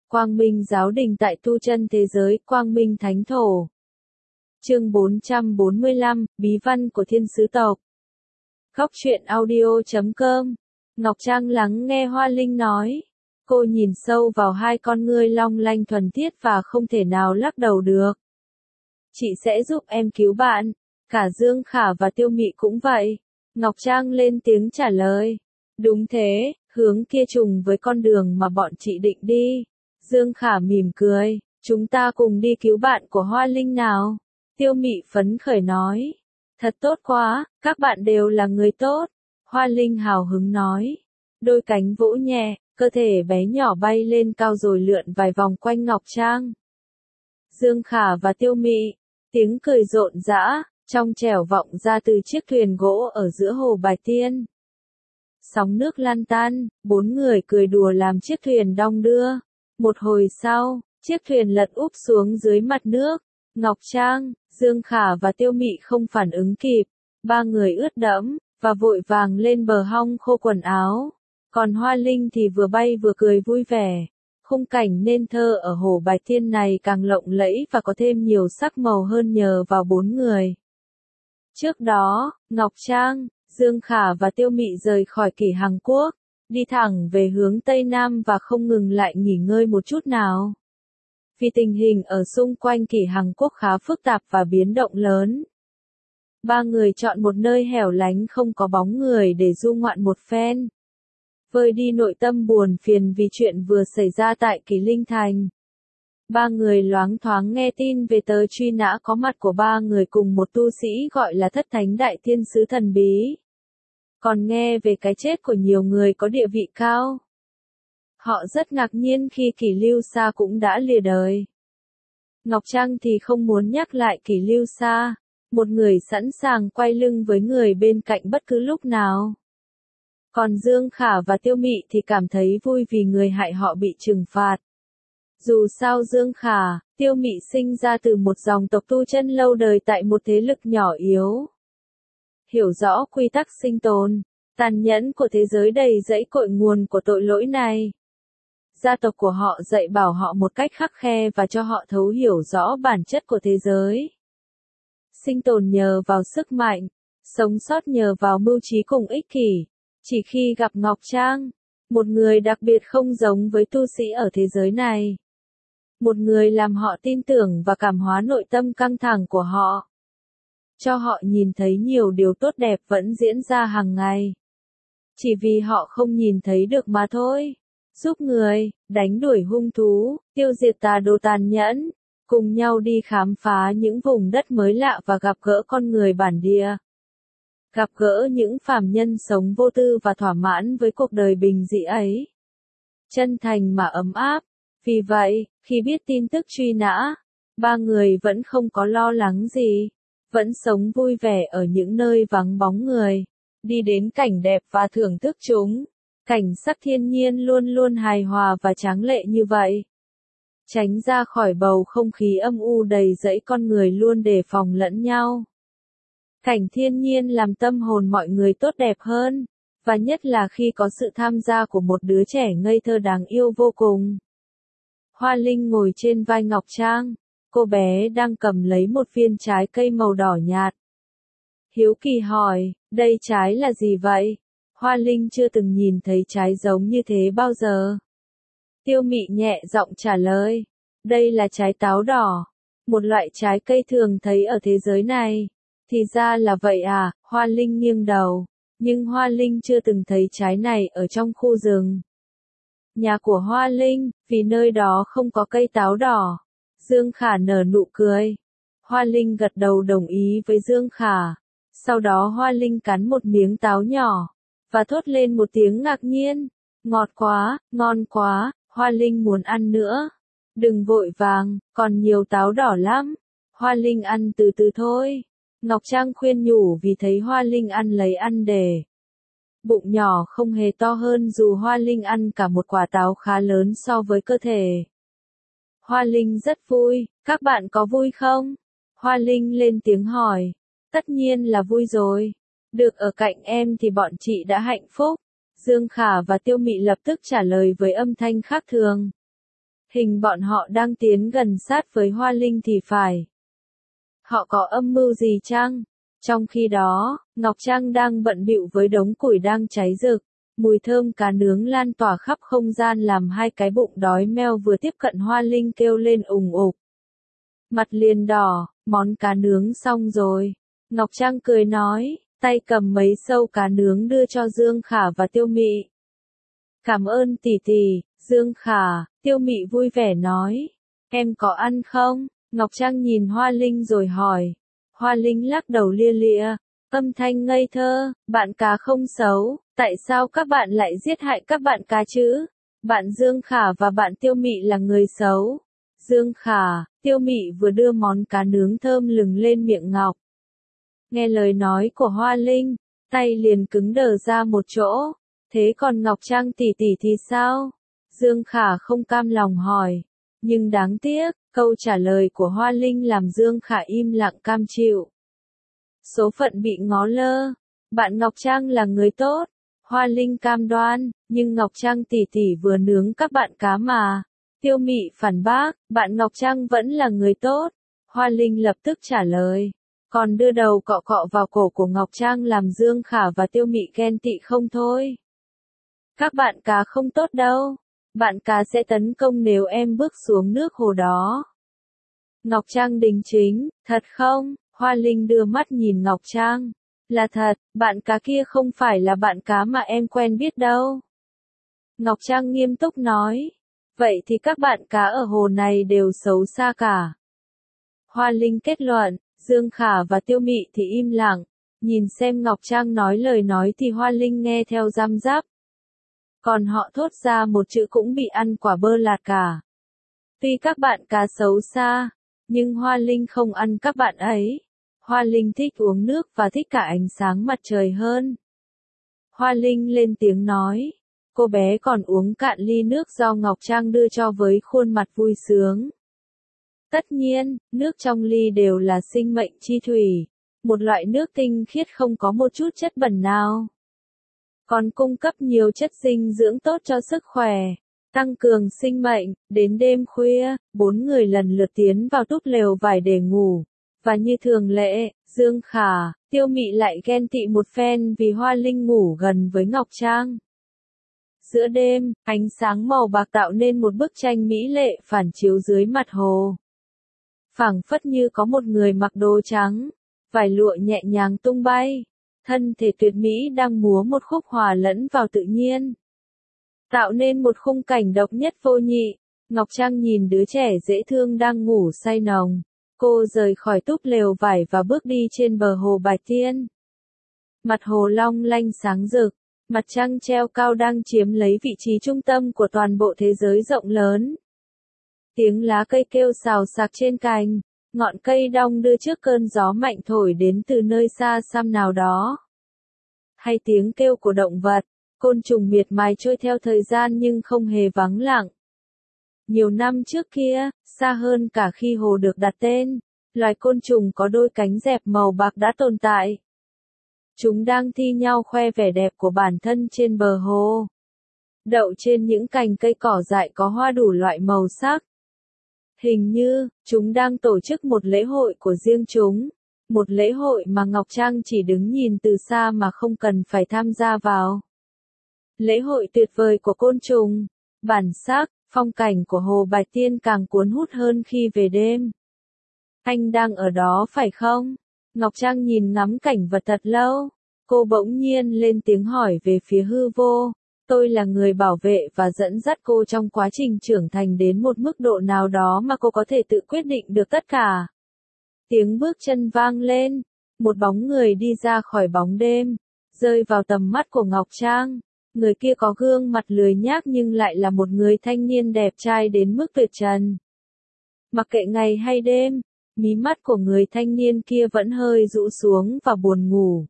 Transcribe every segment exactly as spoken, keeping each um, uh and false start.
Quang Minh Giáo Đình tại tu chân thế giới, Quang Minh Thánh Thổ. Chương bốn trăm bốn mươi lăm, Bí văn của Thiên Sứ Tộc. Góc truyện audio chấm com. Ngọc Trang lắng nghe Hoa Linh nói. Cô nhìn sâu vào hai con ngươi long lanh thuần khiết và không thể nào lắc đầu được. Chị sẽ giúp em cứu bạn. Cả Dương Khả và Tiêu Mị cũng vậy. Ngọc Trang lên tiếng trả lời. Đúng thế, hướng kia trùng với con đường mà bọn chị định đi. Dương Khả mỉm cười. Chúng ta cùng đi cứu bạn của Hoa Linh nào. Tiêu Mị phấn khởi nói. Thật tốt quá, các bạn đều là người tốt. Hoa Linh hào hứng nói. Đôi cánh vỗ nhẹ, cơ thể bé nhỏ bay lên cao rồi lượn vài vòng quanh Ngọc Trang. Dương Khả và Tiêu Mị, tiếng cười rộn rã, trong trẻo vọng ra từ chiếc thuyền gỗ ở giữa hồ Bài Tiên. Sóng nước lan tan, bốn người cười đùa làm chiếc thuyền đong đưa. Một hồi sau, chiếc thuyền lật úp xuống dưới mặt nước. Ngọc Trang, Dương Khả và Tiêu Mị không phản ứng kịp. Ba người ướt đẫm, và vội vàng lên bờ hong khô quần áo. Còn Hoa Linh thì vừa bay vừa cười vui vẻ. Khung cảnh nên thơ ở hồ Bài Tiên này càng lộng lẫy và có thêm nhiều sắc màu hơn nhờ vào bốn người. Trước đó, Ngọc Trang, Dương Khả và Tiêu Mị rời khỏi Kỷ Hằng Quốc, đi thẳng về hướng Tây Nam và không ngừng lại nghỉ ngơi một chút nào. Vì tình hình ở xung quanh Kỷ Hằng Quốc khá phức tạp và biến động lớn. Ba người chọn một nơi hẻo lánh không có bóng người để du ngoạn một phen. Vơi đi nội tâm buồn phiền vì chuyện vừa xảy ra tại Kỷ Linh Thành. Ba người loáng thoáng nghe tin về tờ truy nã có mặt của ba người cùng một tu sĩ gọi là Thất Thánh Đại Thiên Sứ thần bí. Còn nghe về cái chết của nhiều người có địa vị cao. Họ rất ngạc nhiên khi Kỷ Lưu Sa cũng đã lìa đời. Ngọc Trang thì không muốn nhắc lại Kỷ Lưu Sa, một người sẵn sàng quay lưng với người bên cạnh bất cứ lúc nào. Còn Dương Khả và Tiêu Mị thì cảm thấy vui vì người hại họ bị trừng phạt. Dù sao Dương Khả, Tiêu Mị sinh ra từ một dòng tộc tu chân lâu đời tại một thế lực nhỏ yếu. Hiểu rõ quy tắc sinh tồn, tàn nhẫn của thế giới đầy rẫy cội nguồn của tội lỗi này. Gia tộc của họ dạy bảo họ một cách khắt khe và cho họ thấu hiểu rõ bản chất của thế giới. Sinh tồn nhờ vào sức mạnh, sống sót nhờ vào mưu trí cùng ích kỷ. Chỉ khi gặp Ngọc Trang, một người đặc biệt không giống với tu sĩ ở thế giới này. Một người làm họ tin tưởng và cảm hóa nội tâm căng thẳng của họ. Cho họ nhìn thấy nhiều điều tốt đẹp vẫn diễn ra hàng ngày. Chỉ vì họ không nhìn thấy được mà thôi. Giúp người, đánh đuổi hung thú, tiêu diệt tà đồ tàn nhẫn, cùng nhau đi khám phá những vùng đất mới lạ và gặp gỡ con người bản địa. Gặp gỡ những phàm nhân sống vô tư và thỏa mãn với cuộc đời bình dị ấy. Chân thành mà ấm áp. Vì vậy, khi biết tin tức truy nã, ba người vẫn không có lo lắng gì. Vẫn sống vui vẻ ở những nơi vắng bóng người. Đi đến cảnh đẹp và thưởng thức chúng. Cảnh sắc thiên nhiên luôn luôn hài hòa và tráng lệ như vậy. Tránh ra khỏi bầu không khí âm u đầy rẫy con người luôn đề phòng lẫn nhau. Cảnh thiên nhiên làm tâm hồn mọi người tốt đẹp hơn, và nhất là khi có sự tham gia của một đứa trẻ ngây thơ đáng yêu vô cùng. Hoa Linh ngồi trên vai Ngọc Trang, cô bé đang cầm lấy một viên trái cây màu đỏ nhạt. Hiếu kỳ hỏi, đây trái là gì vậy? Hoa Linh chưa từng nhìn thấy trái giống như thế bao giờ. Tiêu Mị nhẹ giọng trả lời, đây là trái táo đỏ, một loại trái cây thường thấy ở thế giới này. Thì ra là vậy à, Hoa Linh nghiêng đầu, nhưng Hoa Linh chưa từng thấy trái này ở trong khu rừng. Nhà của Hoa Linh, vì nơi đó không có cây táo đỏ. Dương Khả nở nụ cười. Hoa Linh gật đầu đồng ý với Dương Khả. Sau đó Hoa Linh cắn một miếng táo nhỏ, và thốt lên một tiếng ngạc nhiên. Ngọt quá, ngon quá, Hoa Linh muốn ăn nữa. Đừng vội vàng, còn nhiều táo đỏ lắm. Hoa Linh ăn từ từ thôi. Ngọc Trang khuyên nhủ vì thấy Hoa Linh ăn lấy ăn để. Bụng nhỏ không hề to hơn dù Hoa Linh ăn cả một quả táo khá lớn so với cơ thể. Hoa Linh rất vui, các bạn có vui không? Hoa Linh lên tiếng hỏi. Tất nhiên là vui rồi. Được ở cạnh em thì bọn chị đã hạnh phúc. Dương Khả và Tiêu Mị lập tức trả lời với âm thanh khác thường. Hình bọn họ đang tiến gần sát với Hoa Linh thì phải. Họ có âm mưu gì chăng? Trong khi đó, Ngọc Trang đang bận bịu với đống củi đang cháy rực. Mùi thơm cá nướng lan tỏa khắp không gian làm hai cái bụng đói meo vừa tiếp cận Hoa Linh kêu lên ùng ục. Mặt liền đỏ, món cá nướng xong rồi. Ngọc Trang cười nói, tay cầm mấy sâu cá nướng đưa cho Dương Khả và Tiêu Mị. Cảm ơn tỷ tỷ, Dương Khả, Tiêu Mị vui vẻ nói. Em có ăn không? Ngọc Trang nhìn Hoa Linh rồi hỏi. Hoa Linh lắc đầu lia lịa, âm thanh ngây thơ, bạn cá không xấu, tại sao các bạn lại giết hại các bạn cá chứ? Bạn Dương Khả và bạn Tiêu Mị là người xấu. Dương Khả, Tiêu Mị vừa đưa món cá nướng thơm lừng lên miệng Ngọc. Nghe lời nói của Hoa Linh, tay liền cứng đờ ra một chỗ. Thế còn Ngọc Trang tỷ tỷ thì sao? Dương Khả không cam lòng hỏi. Nhưng đáng tiếc, câu trả lời của Hoa Linh làm Dương Khả im lặng cam chịu. Số phận bị ngó lơ. Bạn Ngọc Trang là người tốt. Hoa Linh cam đoan, nhưng Ngọc Trang tỷ tỷ vừa nướng các bạn cá mà. Tiêu Mị phản bác, bạn Ngọc Trang vẫn là người tốt. Hoa Linh lập tức trả lời. Còn đưa đầu cọ cọ vào cổ của Ngọc Trang làm Dương Khả và Tiêu Mị ghen tị không thôi. Các bạn cá không tốt đâu. Bạn cá sẽ tấn công nếu em bước xuống nước hồ đó. Ngọc Trang đính chính, thật không? Hoa Linh đưa mắt nhìn Ngọc Trang. Là thật, bạn cá kia không phải là bạn cá mà em quen biết đâu. Ngọc Trang nghiêm túc nói. Vậy thì các bạn cá ở hồ này đều xấu xa cả. Hoa Linh kết luận, Dương Khả và Tiêu Mị thì im lặng. Nhìn xem Ngọc Trang nói lời nói thì Hoa Linh nghe theo răm rắp. Còn họ thốt ra một chữ cũng bị ăn quả bơ lạt cả. Tuy các bạn cá xấu xa, nhưng Hoa Linh không ăn các bạn ấy. Hoa Linh thích uống nước và thích cả ánh sáng mặt trời hơn. Hoa Linh lên tiếng nói. Cô bé còn uống cạn ly nước do Ngọc Trang đưa cho với khuôn mặt vui sướng. Tất nhiên, nước trong ly đều là sinh mệnh chi thủy. Một loại nước tinh khiết không có một chút chất bẩn nào. Còn cung cấp nhiều chất dinh dưỡng tốt cho sức khỏe, tăng cường sinh mệnh. Đến đêm khuya, bốn người lần lượt tiến vào túp lều vải để ngủ. Và như thường lệ, Dương Khả, Tiêu Mị lại ghen tị một phen vì Hoa Linh ngủ gần với Ngọc Trang. Giữa đêm, ánh sáng màu bạc tạo nên một bức tranh mỹ lệ phản chiếu dưới mặt hồ. Phảng phất như có một người mặc đồ trắng, vải lụa nhẹ nhàng tung bay. Thân thể tuyệt mỹ đang múa một khúc hòa lẫn vào tự nhiên. Tạo nên một khung cảnh độc nhất vô nhị. Ngọc Trang nhìn đứa trẻ dễ thương đang ngủ say nồng. Cô rời khỏi túp lều vải và bước đi trên bờ hồ Bạch Tiên. Mặt hồ long lanh sáng rực. Mặt trăng treo cao đang chiếm lấy vị trí trung tâm của toàn bộ thế giới rộng lớn. Tiếng lá cây kêu xào xạc trên cành. Ngọn cây đong đưa trước cơn gió mạnh thổi đến từ nơi xa xăm nào đó. Hay tiếng kêu của động vật, côn trùng miệt mài trôi theo thời gian nhưng không hề vắng lặng. Nhiều năm trước kia, xa hơn cả khi hồ được đặt tên, loài côn trùng có đôi cánh dẹp màu bạc đã tồn tại. Chúng đang thi nhau khoe vẻ đẹp của bản thân trên bờ hồ. Đậu trên những cành cây cỏ dại có hoa đủ loại màu sắc. Hình như, chúng đang tổ chức một lễ hội của riêng chúng. Một lễ hội mà Ngọc Trang chỉ đứng nhìn từ xa mà không cần phải tham gia vào. Lễ hội tuyệt vời của côn trùng, bản sắc, phong cảnh của hồ Bạch Tiên càng cuốn hút hơn khi về đêm. Anh đang ở đó phải không? Ngọc Trang nhìn ngắm cảnh vật thật lâu. Cô bỗng nhiên lên tiếng hỏi về phía hư vô. Tôi là người bảo vệ và dẫn dắt cô trong quá trình trưởng thành đến một mức độ nào đó mà cô có thể tự quyết định được tất cả. Tiếng bước chân vang lên. Một bóng người đi ra khỏi bóng đêm, rơi vào tầm mắt của Ngọc Trang. Người kia có gương mặt lười nhác nhưng lại là một người thanh niên đẹp trai đến mức tuyệt trần. Mặc kệ ngày hay đêm, mí mắt của người thanh niên kia vẫn hơi rũ xuống và buồn ngủ.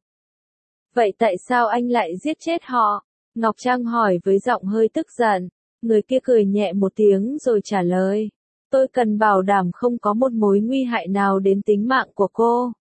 Vậy tại sao anh lại giết chết họ? Ngọc Trang hỏi với giọng hơi tức giận. Người kia cười nhẹ một tiếng rồi trả lời. Tôi cần bảo đảm không có một mối nguy hại nào đến tính mạng của cô.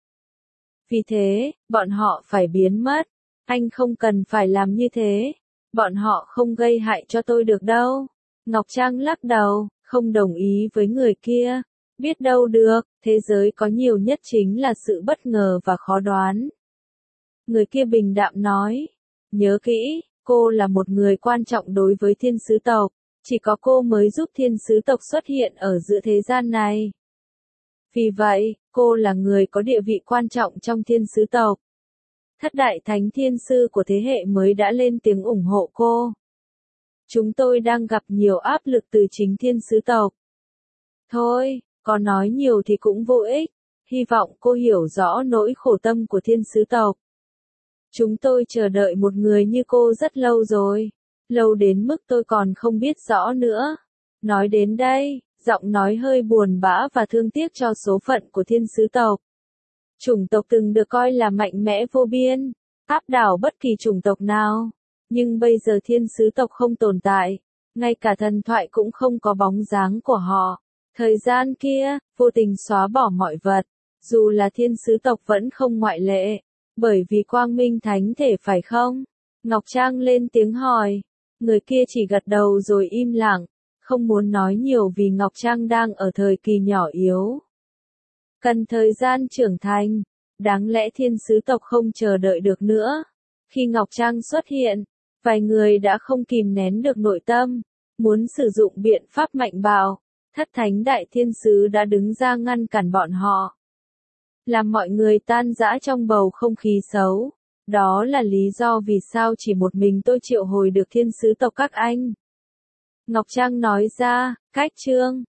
Vì thế, bọn họ phải biến mất. Anh không cần phải làm như thế. Bọn họ không gây hại cho tôi được đâu. Ngọc Trang lắc đầu, không đồng ý với người kia. Biết đâu được, thế giới có nhiều nhất chính là sự bất ngờ và khó đoán. Người kia bình đạm nói, nhớ kỹ, cô là một người quan trọng đối với thiên sứ tộc, chỉ có cô mới giúp thiên sứ tộc xuất hiện ở giữa thế gian này. Vì vậy, cô là người có địa vị quan trọng trong thiên sứ tộc. Thất đại thánh thiên sư của thế hệ mới đã lên tiếng ủng hộ cô. Chúng tôi đang gặp nhiều áp lực từ chính thiên sứ tộc. Thôi, có nói nhiều thì cũng vô ích, hy vọng cô hiểu rõ nỗi khổ tâm của thiên sứ tộc. Chúng tôi chờ đợi một người như cô rất lâu rồi, lâu đến mức tôi còn không biết rõ nữa. Nói đến đây, giọng nói hơi buồn bã và thương tiếc cho số phận của thiên sứ tộc. Chủng tộc từng được coi là mạnh mẽ vô biên, áp đảo bất kỳ chủng tộc nào. Nhưng bây giờ thiên sứ tộc không tồn tại, ngay cả thần thoại cũng không có bóng dáng của họ. Thời gian kia, vô tình xóa bỏ mọi vật, dù là thiên sứ tộc vẫn không ngoại lệ, bởi vì quang minh thánh thể phải không? Ngọc Trang lên tiếng hỏi, người kia chỉ gật đầu rồi im lặng, không muốn nói nhiều vì Ngọc Trang đang ở thời kỳ nhỏ yếu. Cần thời gian trưởng thành, đáng lẽ thiên sứ tộc không chờ đợi được nữa. Khi Ngọc Trang xuất hiện, vài người đã không kìm nén được nội tâm, muốn sử dụng biện pháp mạnh bạo. Thất thánh đại thiên sứ đã đứng ra ngăn cản bọn họ, làm mọi người tan rã trong bầu không khí xấu. Đó là lý do vì sao chỉ một mình tôi triệu hồi được thiên sứ tộc các anh. Ngọc Trang nói ra, cách chương